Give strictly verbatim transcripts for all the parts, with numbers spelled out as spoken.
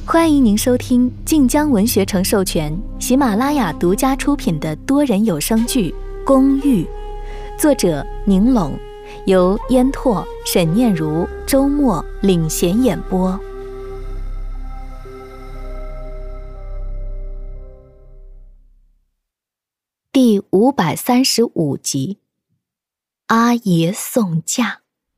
欢迎您收听晋江文学城授权、喜马拉雅独家出品的多人有声剧《公寓》，作者宁拢，由烟拓、沈念如、周末领衔演播。第五百三十五集，阿爷送嫁。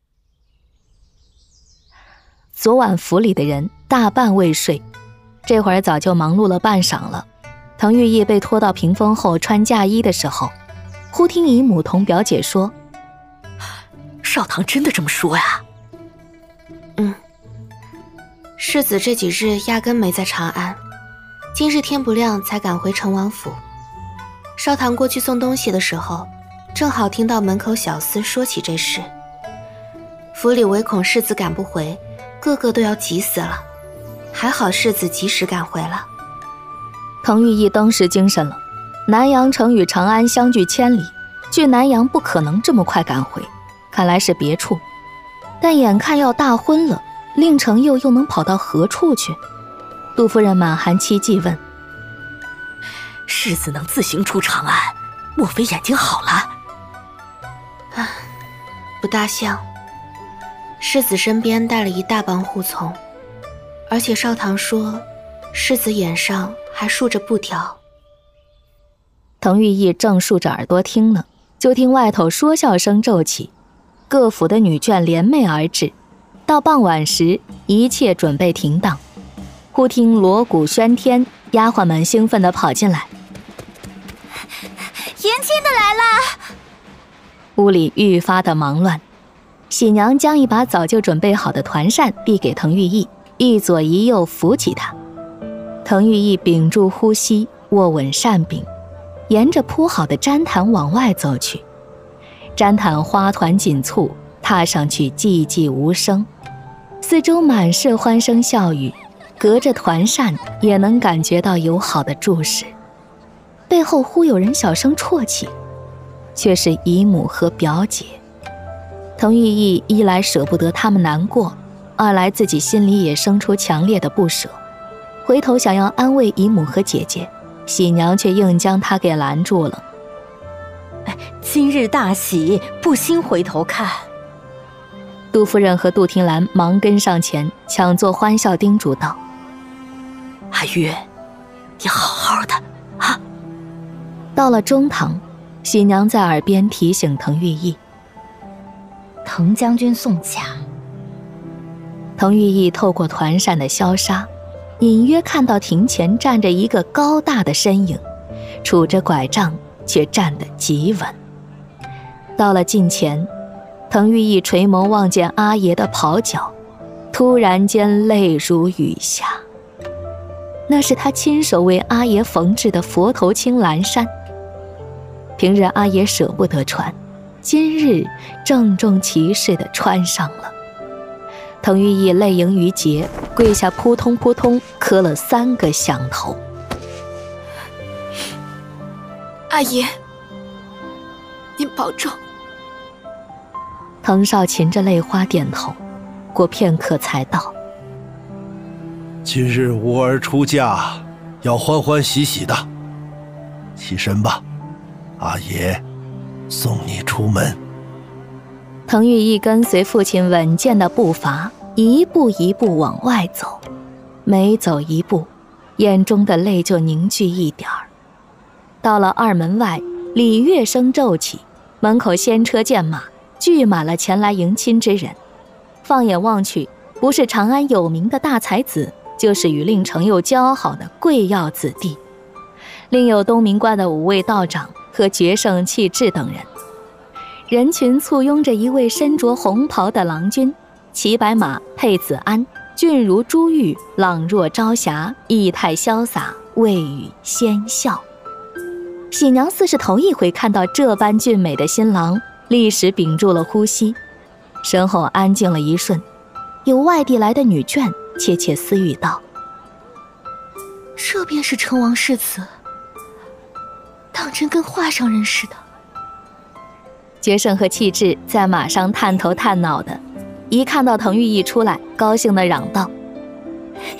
昨晚府里的人大半未睡，这会儿早就忙碌了半晌了。滕玉意被拖到屏风后穿嫁衣的时候，忽听姨母同表姐说：“ 少棠真的这么说呀？”“ 嗯，世子这几日压根没在长安，今日天不亮才赶回成王府。少棠过去送东西的时候，正好听到门口小厮说起这事。府里唯恐世子赶不回，个个都要急死了，还好世子及时赶回了。” 滕玉意当时精神了，南阳城与长安相距千里，距南阳不可能这么快赶回，看来是别处。但眼看要大婚了，令程佑又能跑到何处去？杜夫人满含期冀问：“ 世子能自行出长安，莫非眼睛好了？”“ 啊，不大像。世子身边带了一大帮护从，而且少棠说世子眼上还竖着布条。” 滕玉意正竖着耳朵听呢，就听外头说笑声骤起，各府的女眷联袂而至。到傍晚时，一切准备停当，忽听锣鼓喧天，丫鬟们兴奋地跑进来：“ 迎亲的来了！” 屋里愈发的忙乱。喜娘将一把早就准备好的团扇递给滕玉意，一左一右扶起她。滕玉意屏住呼吸，握稳扇柄，沿着铺好的毡毯往外走去。毡毯花团锦簇，踏上去寂寂无声，四周满是欢声笑语，隔着团扇也能感觉到友好的注视。背后忽有人小声啜泣，却是姨母和表姐。滕玉意一来舍不得他们难过，二来自己心里也生出强烈的不舍，回头想要安慰姨母和姐姐，喜娘却硬将她给拦住了。 “今日大喜，不兴回头看。” 杜夫人和杜婷兰忙跟上前，抢作欢笑叮嘱道：“ 阿玉，你好好的啊！” 到了中堂，喜娘在耳边提醒滕玉意：“ 滕将军送嫁。” 滕玉意透过团扇的消杀，隐约看到庭前站着一个高大的身影，杵着拐杖，却站得极稳。到了近前，滕玉意垂眸望见阿爷的袍角，突然间泪如雨下。那是他亲手为阿爷缝制的佛头青蓝衫，平日阿爷舍不得穿，今日郑重其事地穿上了。滕玉意泪盈于睫，跪下扑通扑通磕了三个响头。 “阿爷，您保重。” 滕少噙着泪花点头，过片刻才道：“ 今日吾儿出嫁，要欢欢喜喜的。起身吧，阿爷送你出门。” 滕玉意跟随父亲稳健的步伐，一步一步往外走，每走一步，眼中的泪就凝聚一点儿。到了二门外，礼乐声骤起，门口仙车剑马，聚满了前来迎亲之人。放眼望去，不是长安有名的大才子，就是与令程佑交好的贵要子弟，另有东明观的五位道长和决胜气质等人。人群簇拥着一位身着红袍的郎君，骑白马配子安，俊如珠玉，朗若朝霞，仪态潇洒，未语先笑。喜娘似是头一回看到这般俊美的新郎，立时屏住了呼吸。身后安静了一瞬，有外地来的女眷窃窃私语道：“ 这便是成王世子，当真跟画上人似的。” 决胜和气质在马上探头探脑的，一看到滕玉意出来，高兴地嚷道：“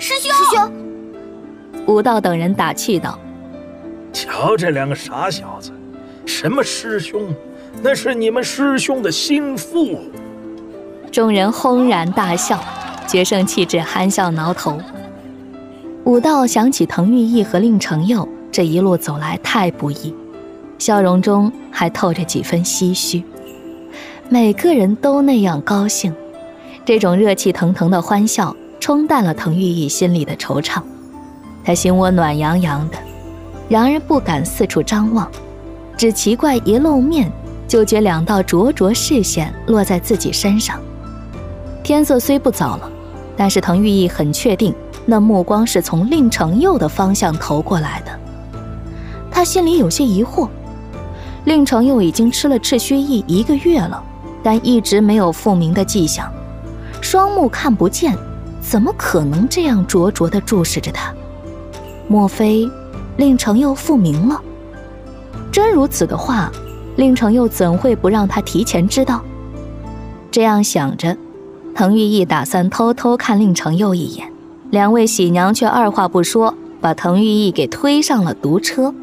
师兄， 师兄。 武道等人打趣道： 瞧这两个傻小子，什么师兄，那是你们师兄的心腹。 众人轰然大笑，决胜气质憨笑挠头。武道想起滕玉义和令承佑这一路走来太不易，笑容中还透着几分唏嘘。每个人都那样高兴，这种热气腾腾的欢笑冲淡了滕玉义心里的惆怅。他心窝暖洋洋的，然而不敢四处张望，只奇怪一露面就觉两道灼灼视线落在自己身上。天色虽不早了，但是滕玉义很确定那目光是从令承佑的方向投过来的。他心里有些疑惑，令承佑已经吃了赤须意一个月了，但一直没有复明的迹象，双目看不见，怎么可能这样灼灼地注视着他？莫非令承佑复明了？真如此的话，令承佑怎会不让他提前知道？这样想着，滕玉义打算偷偷看令承佑一眼，两位喜娘却二话不说，把滕玉义给推上了毒车。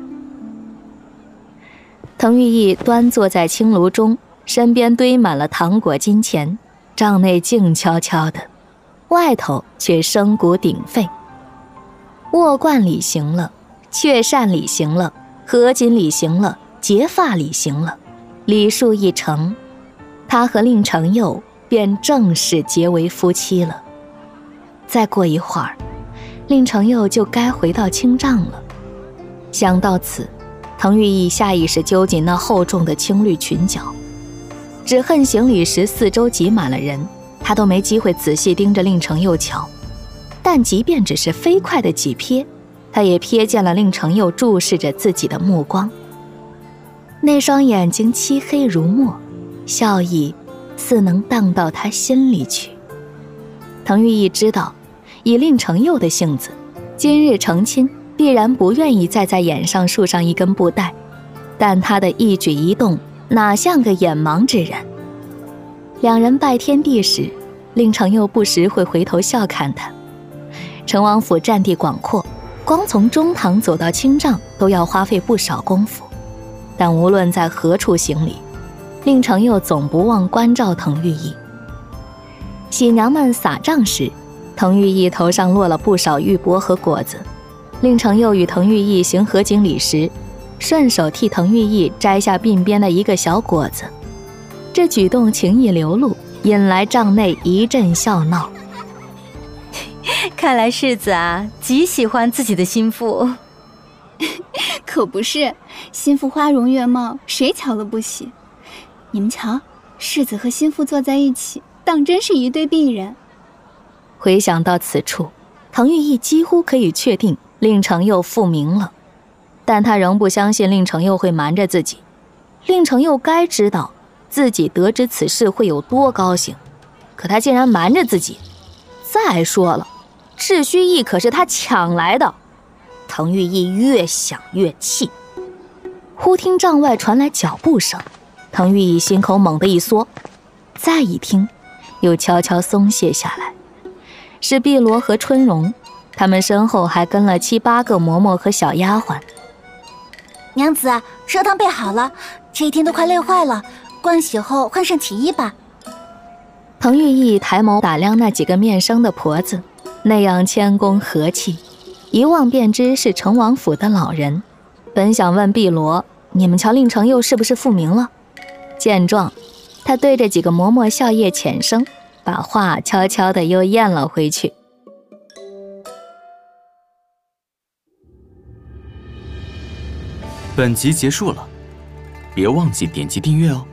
滕玉义端坐在青炉中，身边堆满了糖果金钱，帐内静悄悄的，外头却声鼓鼎沸。卧冠礼行了，雀扇礼行了，合锦礼行了，结发礼行了，礼数一成，他和令承佑便正式结为夫妻了。再过一会儿，令承佑就该回到青帐了。想到此，滕玉义下意识揪紧那厚重的青绿裙角，只恨行礼时四周挤满了人，他都没机会仔细盯着令承佑瞧。但即便只是飞快的几瞥，他也瞥见了令承佑注视着自己的目光。那双眼睛漆黑如墨，笑意似能荡到他心里去。滕玉义知道，以令承佑的性子，今日成亲必然不愿意再在眼上束上一根布带，但他的一举一动哪像个眼盲之人。两人拜天地时，令承佑不时会回头笑看他。成王府占地广阔，光从中堂走到青帐都要花费不少功夫，但无论在何处行礼，令承佑总不忘关照滕玉义。喜娘们撒帐时，滕玉义头上落了不少玉帛和果子，令承佑与滕玉义行合锦礼时，顺手替滕玉义摘下鬓边的一个小果子。这举动情意流露，引来帐内一阵笑闹。 看来世子啊，极喜欢自己的心腹。 可不是，心腹花容月貌，谁瞧了不喜？你们瞧，世子和心腹坐在一起，当真是一对璧人。 回想到此处，滕玉义几乎可以确定令承佑复明了，但他仍不相信令承佑会瞒着自己。令承佑该知道自己得知此事会有多高兴，可他竟然瞒着自己。再说了，赤须意可是他抢来的。滕玉义越想越气。忽听帐外传来脚步声，滕玉义心口猛地一缩，再一听，又悄悄松懈下来。是碧罗和春荣，他们身后还跟了七八个嬷嬷和小丫鬟。 娘子，热汤备好了，这一天都快累坏了，盥洗后换上起衣吧。 滕玉义抬眸打量那几个面生的婆子，那样谦恭和气，一望便知是成王府的老人。本想问碧罗，你们瞧令承佑是不是复明了？见状，他对着几个嬷嬷笑靥浅声，把话悄悄地又咽了回去。 本集结束了，别忘记点击订阅哦。